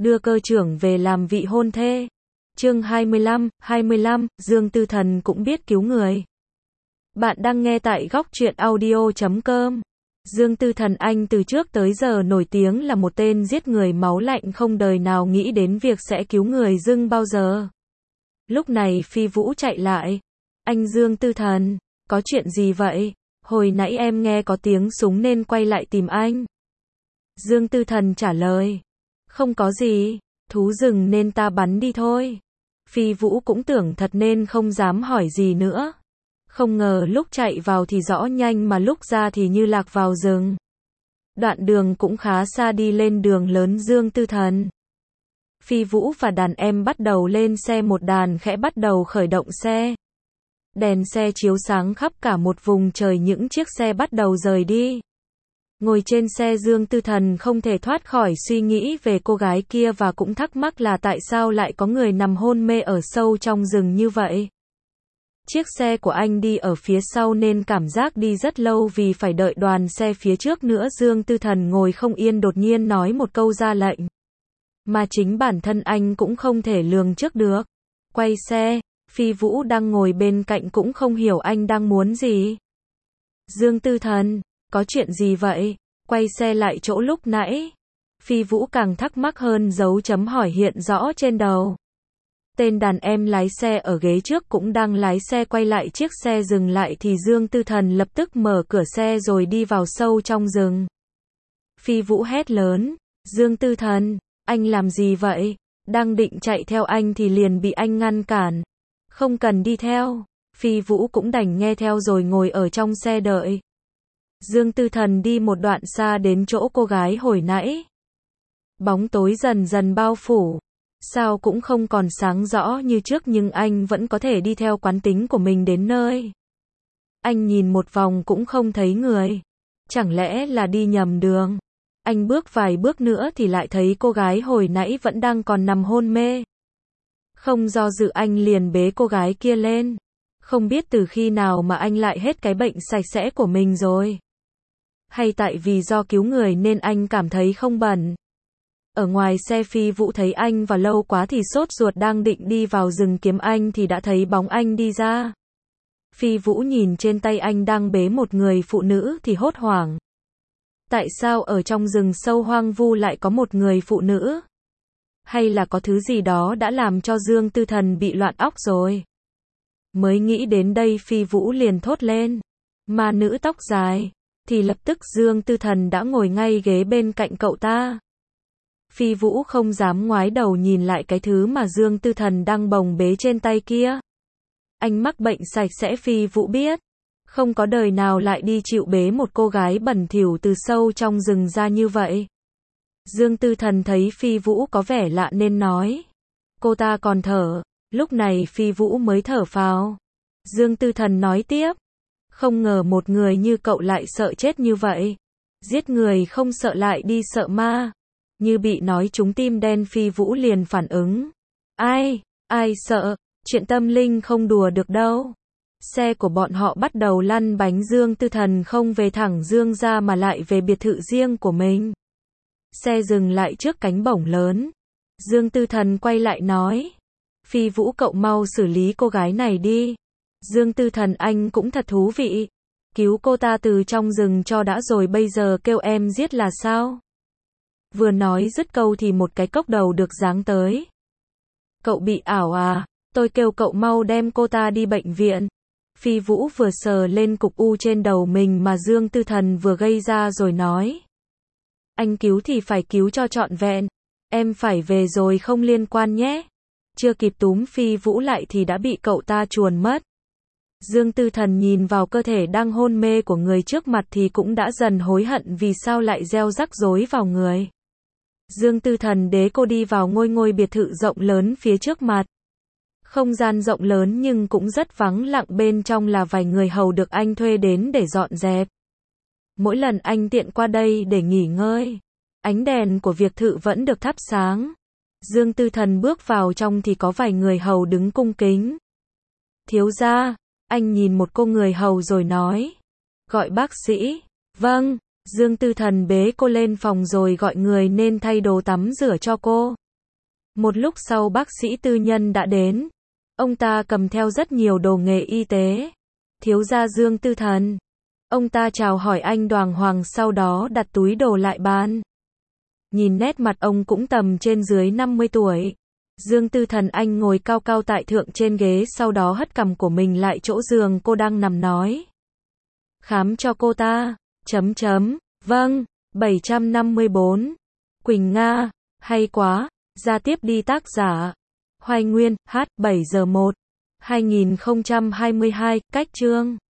đưa cơ trưởng về làm vị hôn thê. Chương 25, Dương Tư Thần cũng biết cứu người. Bạn đang nghe tại góc truyện audio.com. Dương Tư Thần anh từ trước tới giờ nổi tiếng là một tên giết người máu lạnh, không đời nào nghĩ đến việc sẽ cứu người dưng bao giờ. Lúc này Phi Vũ chạy lại. Anh Dương Tư Thần, có chuyện gì vậy? Hồi nãy em nghe có tiếng súng nên quay lại tìm anh. Dương Tư Thần trả lời. Không có gì, thú rừng nên ta bắn đi thôi. Phi Vũ cũng tưởng thật nên không dám hỏi gì nữa. Không ngờ lúc chạy vào thì rõ nhanh mà lúc ra thì như lạc vào rừng. Đoạn đường cũng khá xa, đi lên đường lớn. Dương Tư Thần, Phi Vũ và đàn em bắt đầu lên xe, một đàn khẽ bắt đầu khởi động xe. Đèn xe chiếu sáng khắp cả một vùng trời, những chiếc xe bắt đầu rời đi. Ngồi trên xe, Dương Tư Thần không thể thoát khỏi suy nghĩ về cô gái kia và cũng thắc mắc là tại sao lại có người nằm hôn mê ở sâu trong rừng như vậy. Chiếc xe của anh đi ở phía sau nên cảm giác đi rất lâu vì phải đợi đoàn xe phía trước nữa. Dương Tư Thần ngồi không yên, đột nhiên nói một câu ra lệnh mà chính bản thân anh cũng không thể lường trước được. Quay xe. Phi Vũ đang ngồi bên cạnh cũng không hiểu anh đang muốn gì. Dương Tư Thần, có chuyện gì vậy? Quay xe lại chỗ lúc nãy. Phi Vũ càng thắc mắc hơn, dấu chấm hỏi hiện rõ trên đầu. Tên đàn em lái xe ở ghế trước cũng đang lái xe quay lại chiếc xe dừng lại thì Dương Tư Thần lập tức mở cửa xe rồi đi vào sâu trong rừng. Phi Vũ hét lớn. Dương Tư Thần, anh làm gì vậy? Đang định chạy theo anh thì liền bị anh ngăn cản. Không cần đi theo. Phi Vũ cũng đành nghe theo rồi ngồi ở trong xe đợi. Dương Tư Thần đi một đoạn xa đến chỗ cô gái hồi nãy. Bóng tối dần dần bao phủ. Sao cũng không còn sáng rõ như trước nhưng anh vẫn có thể đi theo quán tính của mình đến nơi. Anh nhìn một vòng cũng không thấy người. Chẳng lẽ là đi nhầm đường? Anh bước vài bước nữa thì lại thấy cô gái hồi nãy vẫn đang còn nằm hôn mê. Không do dự anh liền bế cô gái kia lên. Không biết từ khi nào mà anh lại hết cái bệnh sạch sẽ của mình rồi. Hay tại vì do cứu người nên anh cảm thấy không bẩn. Ở ngoài xe Phi Vũ thấy anh vào lâu quá thì sốt ruột, đang định đi vào rừng kiếm anh thì đã thấy bóng anh đi ra. Phi Vũ nhìn trên tay anh đang bế một người phụ nữ thì hốt hoảng. Tại sao ở trong rừng sâu hoang vu lại có một người phụ nữ? Hay là có thứ gì đó đã làm cho Dương Tư Thần bị loạn óc rồi? Mới nghĩ đến đây Phi Vũ liền thốt lên. Ma nữ tóc dài. Thì lập tức Dương Tư Thần đã ngồi ngay ghế bên cạnh cậu ta. Phi Vũ không dám ngoái đầu nhìn lại cái thứ mà Dương Tư Thần đang bồng bế trên tay kia. Anh mắc bệnh sạch sẽ, Phi Vũ biết. Không có đời nào lại đi chịu bế một cô gái bẩn thỉu từ sâu trong rừng ra như vậy. Dương Tư Thần thấy Phi Vũ có vẻ lạ nên nói. Cô ta còn thở. Lúc này Phi Vũ mới thở phào. Dương Tư Thần nói tiếp. Không ngờ một người như cậu lại sợ chết như vậy. Giết người không sợ lại đi sợ ma. Như bị nói trúng tim đen, Phi Vũ liền phản ứng. Ai sợ, chuyện tâm linh không đùa được đâu. Xe của bọn họ bắt đầu lăn bánh. Dương Tư Thần không về thẳng Dương ra mà lại về biệt thự riêng của mình. Xe dừng lại trước cánh bổng lớn. Dương Tư Thần quay lại nói. Phi Vũ, cậu mau xử lý cô gái này đi. Dương Tư Thần, anh cũng thật thú vị. Cứu cô ta từ trong rừng cho đã rồi bây giờ kêu em giết là sao? Vừa nói dứt câu thì một cái cốc đầu được giáng tới. Cậu bị ảo à? Tôi kêu cậu mau đem cô ta đi bệnh viện. Phi Vũ vừa sờ lên cục u trên đầu mình mà Dương Tư Thần vừa gây ra rồi nói. Anh cứu thì phải cứu cho trọn vẹn. Em phải về rồi không liên quan nhé. Chưa kịp túm Phi Vũ lại thì đã bị cậu ta chuồn mất. Dương Tư Thần nhìn vào cơ thể đang hôn mê của người trước mặt thì cũng đã dần hối hận vì sao lại gieo rắc rối vào người. Dương Tư Thần đế cô đi vào ngôi biệt thự rộng lớn phía trước mặt. Không gian rộng lớn nhưng cũng rất vắng lặng, bên trong là vài người hầu được anh thuê đến để dọn dẹp. Mỗi lần anh tiện qua đây để nghỉ ngơi, ánh đèn của biệt thự vẫn được thắp sáng. Dương Tư Thần bước vào trong thì có vài người hầu đứng cung kính. Thiếu gia, anh nhìn một cô người hầu rồi nói. Gọi bác sĩ. Vâng. Dương Tư Thần bế cô lên phòng rồi gọi người nên thay đồ tắm rửa cho cô. Một lúc sau bác sĩ tư nhân đã đến. Ông ta cầm theo rất nhiều đồ nghề y tế. Thiếu gia Dương Tư Thần. Ông ta chào hỏi anh đàng hoàng sau đó đặt túi đồ lại bàn. Nhìn nét mặt ông cũng tầm trên dưới 50 tuổi. Dương Tư Thần anh ngồi cao cao tại thượng trên ghế sau đó hất cằm của mình lại chỗ giường cô đang nằm nói. Khám cho cô ta. Vâng. 754. Quỳnh Nga. Hay quá. Ra tiếp đi tác giả. Hoài Nguyên. H. 7 giờ 1. 2022. Cách chương.